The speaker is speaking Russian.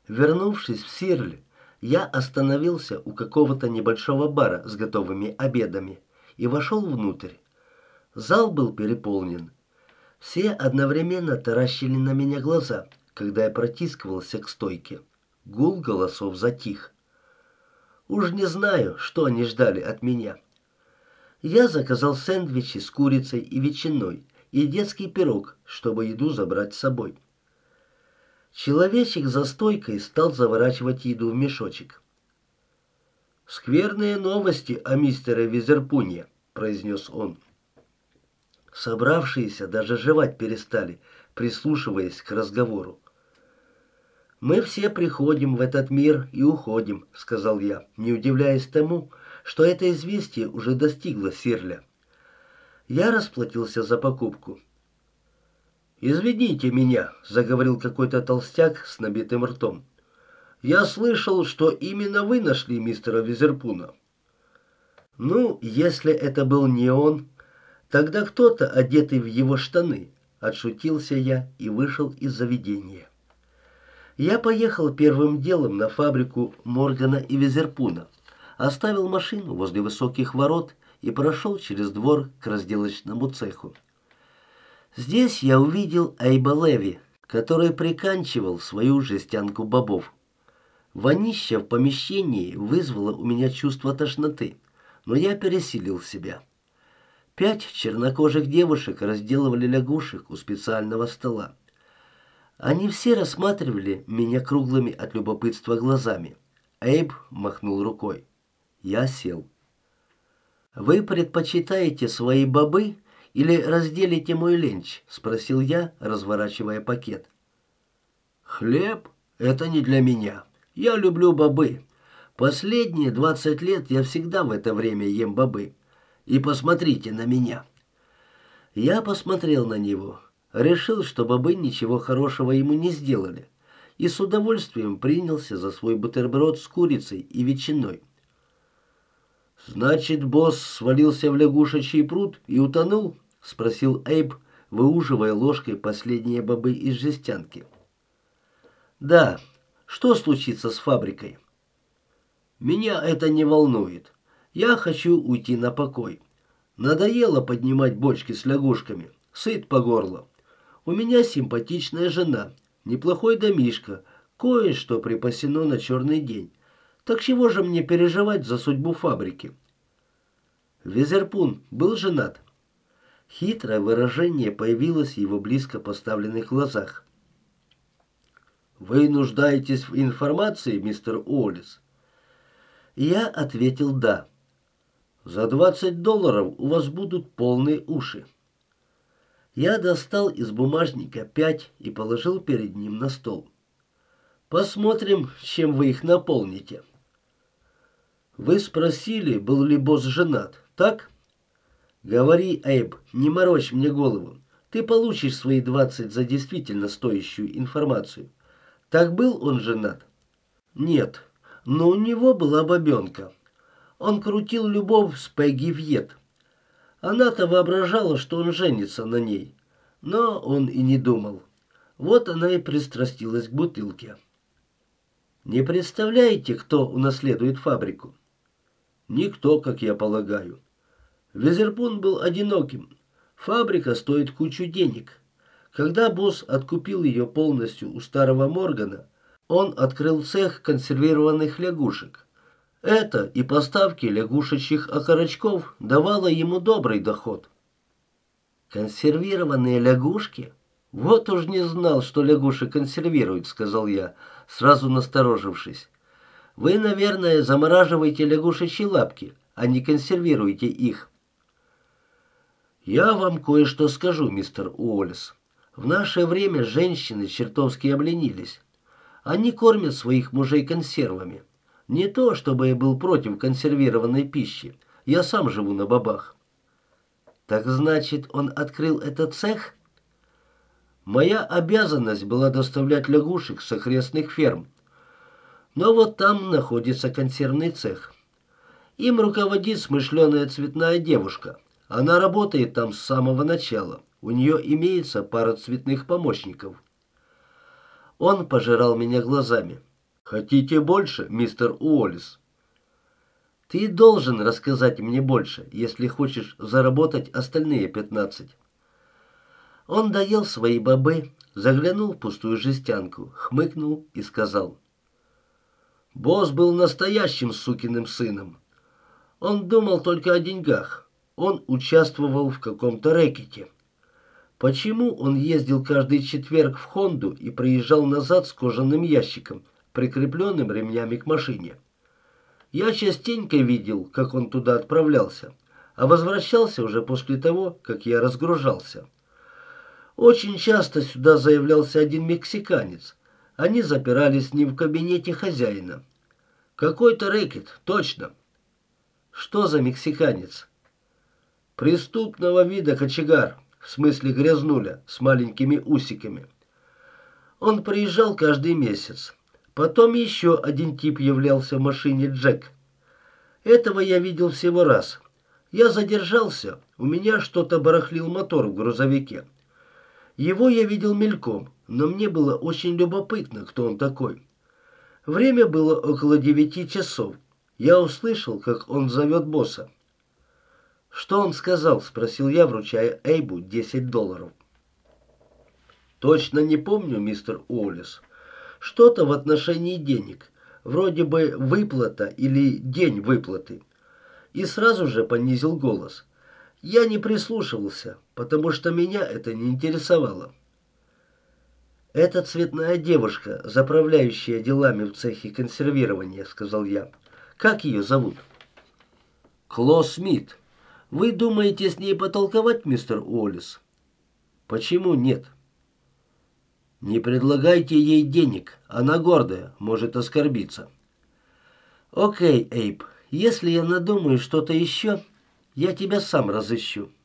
Вернувшись в Сирль, я остановился у какого-то небольшого бара с готовыми обедами и вошел внутрь. Зал был переполнен. Все одновременно таращили на меня глаза, когда я протискивался к стойке. Гул голосов затих. Уж не знаю, что они ждали от меня. Я заказал сэндвичи с курицей и ветчиной и детский пирог, чтобы еду забрать с собой. Человечек за стойкой стал заворачивать еду в мешочек. «Скверные новости о мистере Визерпунье», — произнес он. Собравшиеся даже жевать перестали, прислушиваясь к разговору. «Мы все приходим в этот мир и уходим», — сказал я, не удивляясь тому, что это известие уже достигло Сирля. Я расплатился за покупку. «Извините меня», — заговорил какой-то толстяк с набитым ртом. «Я слышал, что именно вы нашли мистера Визерпуна». «Ну, если это был не он, тогда кто-то, одетый в его штаны», — отшутился я и вышел из заведения. Я поехал первым делом на фабрику Моргана и Визерпуна, оставил машину возле высоких ворот и прошел через двор к разделочному цеху. Здесь я увидел Эйба Леви, который приканчивал свою жестянку бобов. Вонища в помещении вызвало у меня чувство тошноты, но я пересилил себя. 5 чернокожих девушек разделывали лягушек у специального стола. Они все рассматривали меня круглыми от любопытства глазами. Эйб махнул рукой. Я сел. «Вы предпочитаете свои бобы или разделите мой ленч?» — спросил я, разворачивая пакет. «Хлеб — это не для меня. Я люблю бобы. Последние 20 лет я всегда в это время ем бобы. И посмотрите на меня». Я посмотрел на него, решил, что бобы ничего хорошего ему не сделали, и с удовольствием принялся за свой бутерброд с курицей и ветчиной. «Значит, босс свалился в лягушечий пруд и утонул?» — спросил Эйб, выуживая ложкой последние бобы из жестянки. «Да. Что случится с фабрикой?» «Меня это не волнует. Я хочу уйти на покой. Надоело поднимать бочки с лягушками. Сыт по горло. У меня симпатичная жена, неплохой домишко, кое-что припасено на черный день. Так чего же мне переживать за судьбу фабрики?» Визерпун был женат. Хитрое выражение появилось в его близко поставленных глазах. «Вы нуждаетесь в информации, мистер Уоллес?» Я ответил «да». «За $20 у вас будут полные уши». Я достал из бумажника 5 и положил перед ним на стол. «Посмотрим, чем вы их наполните». «Вы спросили, был ли босс женат, так?» «Говори, Эйб, не морочь мне голову. Ты получишь свои 20 за действительно стоящую информацию. Так был он женат?» «Нет, но у него была бабенка. Он крутил любовь с Пегги Вьет. Она-то воображала, что он женится на ней, но он и не думал. Вот она и пристрастилась к бутылке». «Не представляете, кто унаследует фабрику?» «Никто, как я полагаю. Визерпун был одиноким. Фабрика стоит кучу денег. Когда босс откупил ее полностью у старого Моргана, он открыл цех консервированных лягушек. Это и поставки лягушечьих окорочков давало ему добрый доход». «Консервированные лягушки? Вот уж не знал, что лягушек консервируют», — сказал я, сразу насторожившись. «Вы, наверное, замораживаете лягушечьи лапки, а не консервируете их». «Я вам кое-что скажу, мистер Уоллес. В наше время женщины чертовски обленились. Они кормят своих мужей консервами. Не то, чтобы я был против консервированной пищи. Я сам живу на бобах». «Так значит, он открыл этот цех?» «Моя обязанность была доставлять лягушек с окрестных ферм. Но вот там находится консервный цех. Им руководит смышленая цветная девушка. Она работает там с самого начала. У нее имеется пара цветных помощников». Он пожирал меня глазами. Хотите больше, мистер Уоллес? Ты должен рассказать мне больше, если хочешь заработать остальные 15. Он доел свои бобы, заглянул в пустую жестянку, хмыкнул и сказал: «Босс был настоящим сукиным сыном. Он думал только о деньгах. Он участвовал в каком-то рэкете. Почему он ездил каждый четверг в Хонду и приезжал назад с кожаным ящиком, прикрепленным ремнями к машине? Я частенько видел, как он туда отправлялся, а возвращался уже после того, как я разгружался. Очень часто сюда заявлялся один мексиканец. Они запирались с ним в кабинете хозяина. Какой-то рэкет, точно». «Что за мексиканец?» «Преступного вида кочегар, в смысле грязнуля, с маленькими усиками. Он приезжал каждый месяц. Потом еще один тип являлся в машине Джек. Этого я видел всего раз. Я задержался, у меня что-то барахлил мотор в грузовике. Его я видел мельком, но мне было очень любопытно, кто он такой. Время было около 9 часов. Я услышал, как он зовет босса. «Что он сказал?» — спросил я, вручая Эйбу $10. «Точно не помню, мистер Уоллес. Что-то в отношении денег. Вроде бы выплата или день выплаты». И сразу же понизил голос. Я не прислушивался, потому что меня это не интересовало. «Это цветная девушка, заправляющая делами в цехе консервирования», — сказал я. «Как ее зовут?» «Кло Смит. Вы думаете с ней потолковать, мистер Уоллес?» «Почему нет?» «Не предлагайте ей денег. Она гордая, может оскорбиться». «Окей, Эйб, если я надумаю что-то еще, я тебя сам разыщу».